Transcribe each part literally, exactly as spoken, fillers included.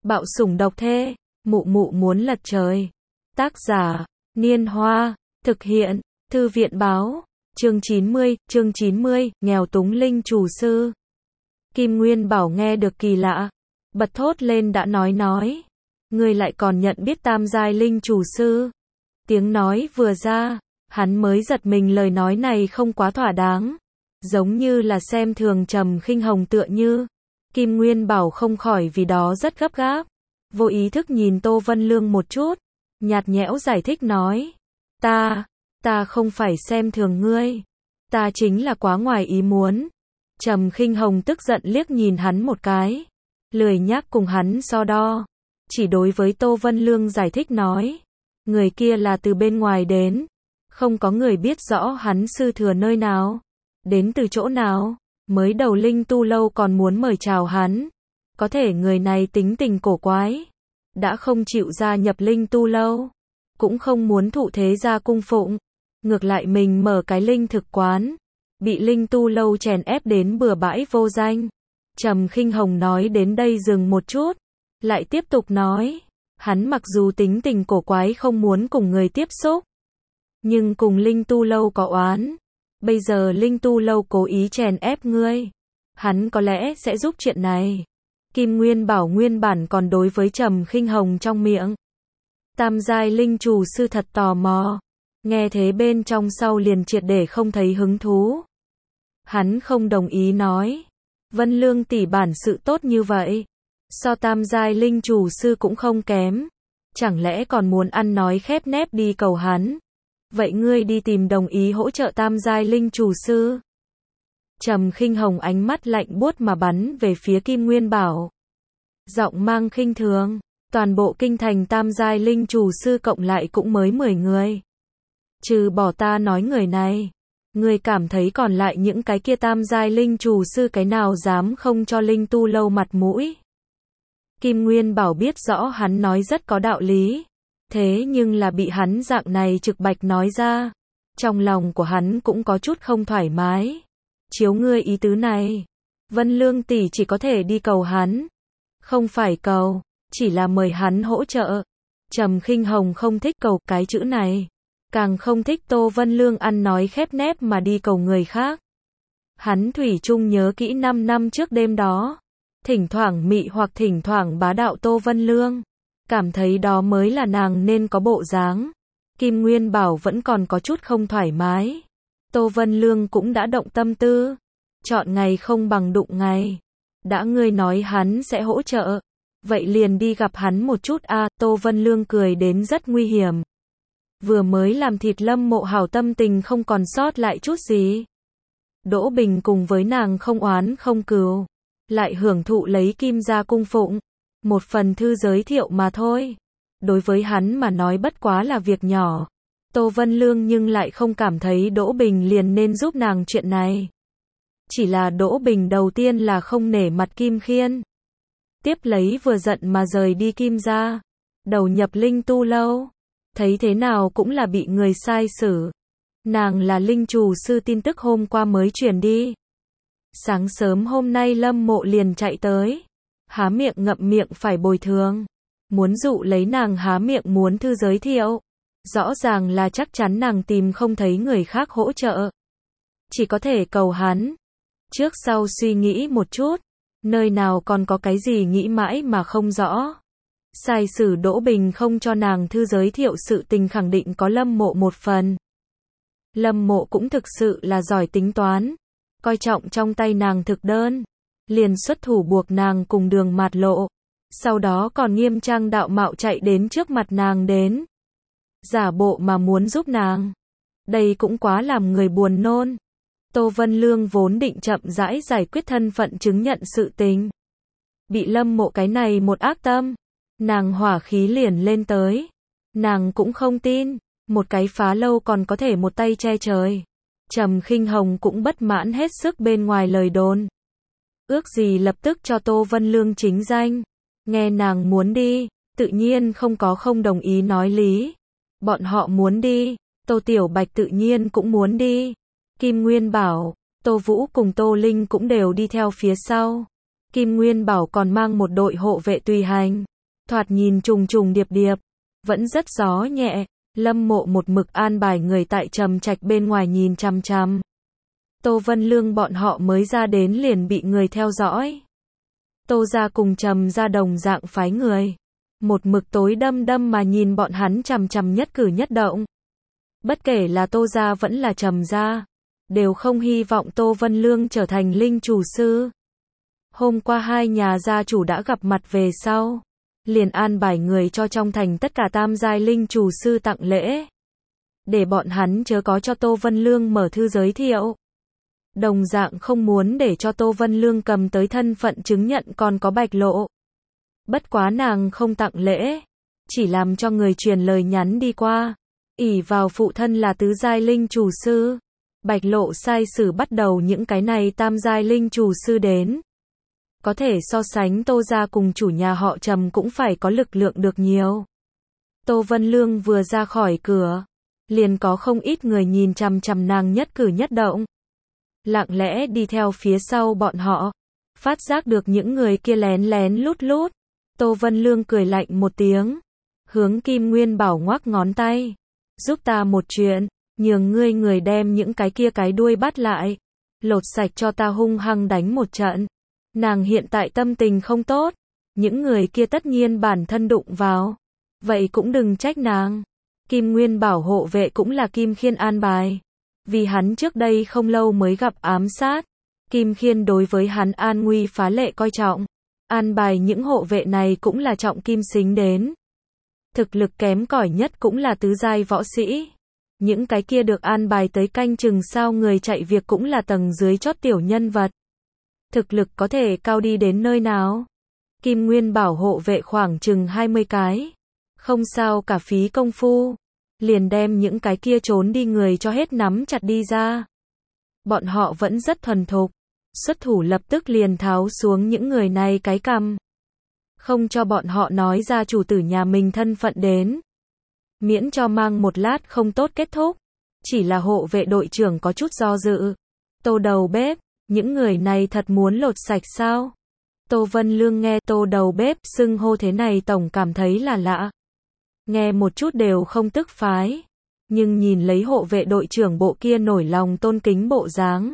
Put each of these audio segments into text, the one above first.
Bạo sủng độc thê, mụ mụ muốn lật trời. Tác giả, Niên Hoa, thực hiện, Thư viện báo, chương chín mươi, chương chín mươi, nghèo túng linh chủ sư. Kim Nguyên Bảo nghe được kỳ lạ, bật thốt lên đã nói nói. Ngươi lại còn nhận biết tam giai linh chủ sư. Tiếng nói vừa ra, hắn mới giật mình lời nói này không quá thỏa đáng. Giống như là xem thường Trầm Khinh Hồng tựa như. Kim Nguyên Bảo không khỏi vì đó rất gấp gáp. Vô ý thức nhìn Tô Vân Lương một chút. Nhạt nhẽo giải thích nói. Ta, ta không phải xem thường ngươi. Ta chính là quá ngoài ý muốn. Trầm Khinh Hồng tức giận liếc nhìn hắn một cái. Lười nhác cùng hắn so đo. Chỉ đối với Tô Vân Lương giải thích nói. Người kia là từ bên ngoài đến. Không có người biết rõ hắn sư thừa nơi nào. Đến từ chỗ nào. Mới đầu Linh Tu Lâu còn muốn mời chào hắn. Có thể người này tính tình cổ quái. Đã không chịu gia nhập Linh Tu Lâu. Cũng không muốn thụ thế gia cung phụng. Ngược lại mình mở cái linh thực quán. Bị Linh Tu Lâu chèn ép đến bừa bãi vô danh. Trầm Khinh Hồng nói đến đây dừng một chút. Lại tiếp tục nói. Hắn mặc dù tính tình cổ quái không muốn cùng người tiếp xúc. Nhưng cùng Linh Tu Lâu có oán. Bây giờ Linh Tu Lâu cố ý chèn ép ngươi. Hắn có lẽ sẽ giúp chuyện này. Kim Nguyên Bảo nguyên bản còn đối với Trầm Khinh Hồng trong miệng. Tam giai linh chủ sư thật tò mò. Nghe thế bên trong sau liền triệt để không thấy hứng thú. Hắn không đồng ý nói. Vân Lương tỷ bản sự tốt như vậy. So tam giai linh chủ sư cũng không kém. Chẳng lẽ còn muốn ăn nói khép nép đi cầu hắn. Vậy ngươi đi tìm đồng ý hỗ trợ tam giai linh chủ sư. Trầm Khinh Hồng ánh mắt lạnh buốt mà bắn về phía Kim Nguyên Bảo. Giọng mang khinh thường. Toàn bộ kinh thành tam giai linh chủ sư cộng lại cũng mới mười người. Trừ bỏ ta nói người này. Ngươi cảm thấy còn lại những cái kia tam giai linh chủ sư cái nào dám không cho Linh Tu Lâu mặt mũi. Kim Nguyên Bảo biết rõ hắn nói rất có đạo lý. Thế nhưng là bị hắn dạng này trực bạch nói ra. Trong lòng của hắn cũng có chút không thoải mái. Chiếu ngươi ý tứ này. Vân Lương tỷ chỉ có thể đi cầu hắn. Không phải cầu, chỉ là mời hắn hỗ trợ. Trầm Khinh Hồng không thích cầu cái chữ này. Càng không thích Tô Vân Lương ăn nói khép nép mà đi cầu người khác. Hắn thủy chung nhớ kỹ năm năm trước đêm đó. Thỉnh thoảng mị hoặc thỉnh thoảng bá đạo Tô Vân Lương. Cảm thấy đó mới là nàng nên có bộ dáng. Kim Nguyên Bảo vẫn còn có chút không thoải mái. Tô Vân Lương cũng đã động tâm tư. Chọn ngày không bằng đụng ngày. Đã ngươi nói hắn sẽ hỗ trợ. Vậy liền đi gặp hắn một chút a. À, Tô Vân Lương cười đến rất nguy hiểm. Vừa mới làm thịt Lâm Mộ Hảo tâm tình không còn sót lại chút gì. Đỗ Bình cùng với nàng không oán không cừu. Lại hưởng thụ lấy Kim gia cung phụng. Một phần thư giới thiệu mà thôi. Đối với hắn mà nói bất quá là việc nhỏ. Tô Vân Lương nhưng lại không cảm thấy Đỗ Bình liền nên giúp nàng chuyện này. Chỉ là Đỗ Bình đầu tiên là không nể mặt Kim Khiên. Tiếp lấy vừa giận mà rời đi Kim gia. Đầu nhập Linh Tu Lâu. Thấy thế nào cũng là bị người sai xử. Nàng là linh chủ sư tin tức hôm qua mới truyền đi. Sáng sớm hôm nay Lâm Mộ liền chạy tới. Há miệng ngậm miệng phải bồi thường. Muốn dụ lấy nàng há miệng muốn thư giới thiệu. Rõ ràng là chắc chắn nàng tìm không thấy người khác hỗ trợ. Chỉ có thể cầu hắn. Trước sau suy nghĩ một chút. Nơi nào còn có cái gì nghĩ mãi mà không rõ. Sai sử Đỗ Bình không cho nàng thư giới thiệu sự tình khẳng định có Lâm Mộ một phần. Lâm Mộ cũng thực sự là giỏi tính toán. Coi trọng trong tay nàng thực đơn. Liền xuất thủ buộc nàng cùng Đường Mạt Lộ. Sau đó còn nghiêm trang đạo mạo chạy đến trước mặt nàng đến. Giả bộ mà muốn giúp nàng. Đây cũng quá làm người buồn nôn. Tô Vân Lương vốn định chậm rãi giải quyết thân phận chứng nhận sự tình. Bị Lâm Mộ cái này một ác tâm. Nàng hỏa khí liền lên tới. Nàng cũng không tin. Một cái phá lâu còn có thể một tay che trời. Trầm Khinh Hồng cũng bất mãn hết sức bên ngoài lời đồn. Ước gì lập tức cho Tô Vân Lương chính danh. Nghe nàng muốn đi. Tự nhiên không có không đồng ý nói lý. Bọn họ muốn đi. Tô Tiểu Bạch tự nhiên cũng muốn đi. Kim Nguyên Bảo, Tô Vũ cùng Tô Linh cũng đều đi theo phía sau. Kim Nguyên Bảo còn mang một đội hộ vệ tùy hành. thoạt nhìn trùng trùng điệp điệp, vẫn rất gió nhẹ. Lâm Mộ một mực an bài người tại Trầm Trạch bên ngoài nhìn chằm chằm. Tô Vân Lương bọn họ mới ra đến liền bị người theo dõi. Tô gia cùng Trầm gia đồng dạng phái người, một mực tối đăm đăm mà nhìn bọn hắn chằm chằm nhất cử nhất động. Bất kể là Tô gia vẫn là Trầm gia, đều không hy vọng Tô Vân Lương trở thành linh chủ sư. Hôm qua hai nhà gia chủ đã gặp mặt về sau, liền an bài người cho trong thành tất cả tam giai linh chủ sư tặng lễ, để bọn hắn chớ có cho Tô Vân Lương mở thư giới thiệu. Đồng dạng không muốn để cho Tô Vân Lương cầm tới thân phận chứng nhận còn có bạch lộ. Bất quá nàng không tặng lễ, chỉ làm cho người truyền lời nhắn đi qua, ỷ vào phụ thân là tứ giai linh chủ sư. Bạch lộ sai sử bắt đầu những cái này tam giai linh chủ sư đến. Có thể so sánh Tô gia cùng chủ nhà họ Trầm cũng phải có lực lượng được nhiều. Tô Vân Lương vừa ra khỏi cửa, liền có không ít người nhìn chằm chằm nàng nhất cử nhất động. Lặng lẽ đi theo phía sau bọn họ, phát giác được những người kia lén lén lút lút. Tô Vân Lương cười lạnh một tiếng, hướng Kim Nguyên Bảo ngoắc ngón tay, giúp ta một chuyện, nhường ngươi người đem những cái kia cái đuôi bắt lại, lột sạch cho ta hung hăng đánh một trận. Nàng hiện tại tâm tình không tốt, những người kia tất nhiên bản thân đụng vào, vậy cũng đừng trách nàng. Kim Nguyên Bảo hộ vệ cũng là Kim Khiên an bài, vì hắn trước đây không lâu mới gặp ám sát, Kim Khiên đối với hắn an nguy phá lệ coi trọng, an bài những hộ vệ này cũng là trọng kim xính đến. Thực lực kém cỏi nhất cũng là tứ giai võ sĩ, những cái kia được an bài tới canh chừng sao người chạy việc cũng là tầng dưới chót tiểu nhân vật. Thực lực có thể cao đi đến nơi nào? Kim Nguyên Bảo hộ vệ khoảng chừng hai mươi cái, không sao cả phí công phu, liền đem những cái kia trốn đi người cho hết nắm chặt đi ra. Bọn họ vẫn rất thuần thục, xuất thủ lập tức liền tháo xuống những người này cái cằm, không cho bọn họ nói ra chủ tử nhà mình thân phận đến, miễn cho mang một lát không tốt kết thúc. Chỉ là hộ vệ đội trưởng có chút do dự. Tô đầu bếp, những người này thật muốn lột sạch sao? Tô Vân Lương nghe Tô đầu bếp xưng hô thế này tổng cảm thấy là lạ. Nghe một chút đều không tức phái, nhưng nhìn lấy hộ vệ đội trưởng bộ kia nổi lòng tôn kính bộ dáng,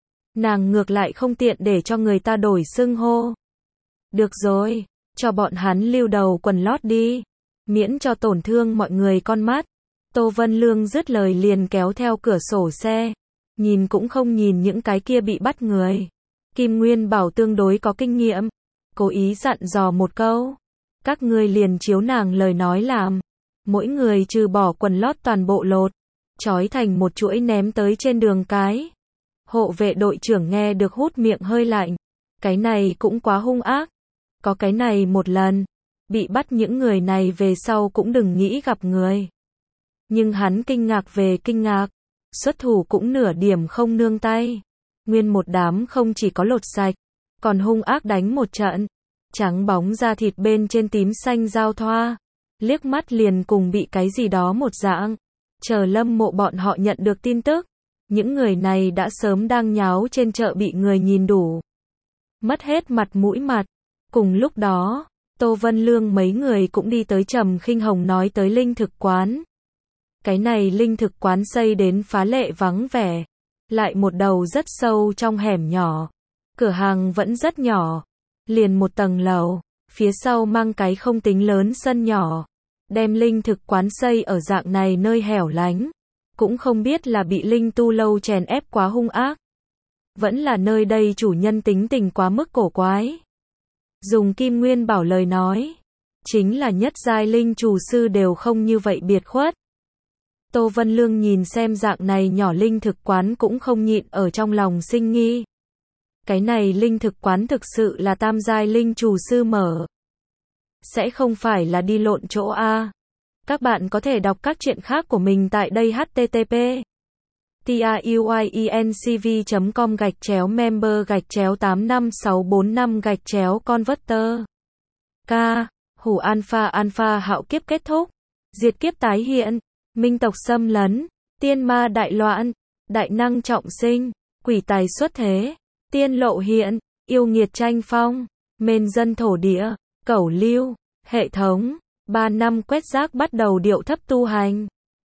nàng ngược lại không tiện để cho người ta đổi xưng hô. Được rồi, cho bọn hắn lưu đầu quần lót đi, miễn cho tổn thương mọi người con mắt. Tô Vân Lương dứt lời liền kéo theo cửa sổ xe, nhìn cũng không nhìn những cái kia bị bắt người. Kim Nguyên Bảo tương đối có kinh nghiệm, cố ý dặn dò một câu, các ngươi liền chiếu nàng lời nói làm, mỗi người trừ bỏ quần lót toàn bộ lột, trói thành một chuỗi ném tới trên đường cái. Hộ vệ đội trưởng nghe được hút miệng hơi lạnh, cái này cũng quá hung ác, có cái này một lần, bị bắt những người này về sau cũng đừng nghĩ gặp người. Nhưng hắn kinh ngạc về kinh ngạc, xuất thủ cũng nửa điểm không nương tay, nguyên một đám không chỉ có lột sạch, còn hung ác đánh một trận, trắng bóng da thịt bên trên tím xanh giao thoa, liếc mắt liền cùng bị cái gì đó một dạng. Chờ Lâm Mộ bọn họ nhận được tin tức, những người này đã sớm đang nháo trên chợ bị người nhìn đủ, mất hết mặt mũi mặt. Cùng lúc đó, Tô Vân Lương mấy người cũng đi tới Trầm Khinh Hồng nói tới linh thực quán. Cái này linh thực quán xây đến phá lệ vắng vẻ, lại một đầu rất sâu trong hẻm nhỏ, cửa hàng vẫn rất nhỏ, liền một tầng lầu, phía sau mang cái không tính lớn sân nhỏ, đem linh thực quán xây ở dạng này nơi hẻo lánh, cũng không biết là bị linh tu lâu chèn ép quá hung ác, vẫn là nơi đây chủ nhân tính tình quá mức cổ quái. Dùng Kim Nguyên Bảo lời nói, chính là nhất giai linh chủ sư đều không như vậy biệt khuất. Tô Vân Lương nhìn xem dạng này nhỏ linh thực quán cũng không nhịn ở trong lòng sinh nghi. Cái này linh thực quán thực sự là tam giai linh chủ sư mở, sẽ không phải là đi lộn chỗ a. Các bạn có thể đọc các truyện khác của mình tại đây h t t p truyencv chấm com gạch chéo member gạch chéo tám năm sáu bốn năm gạch chéo converter. K. Hủ alpha alpha hạo kiếp kết thúc, diệt kiếp tái hiện, minh tộc xâm lấn, tiên ma đại loạn, đại năng trọng sinh, quỷ tài xuất thế, tiên lộ hiện, yêu nghiệt tranh phong, mên dân thổ địa, cẩu lưu, Hệ thống, ba năm quét rác bắt đầu điệu thấp tu hành.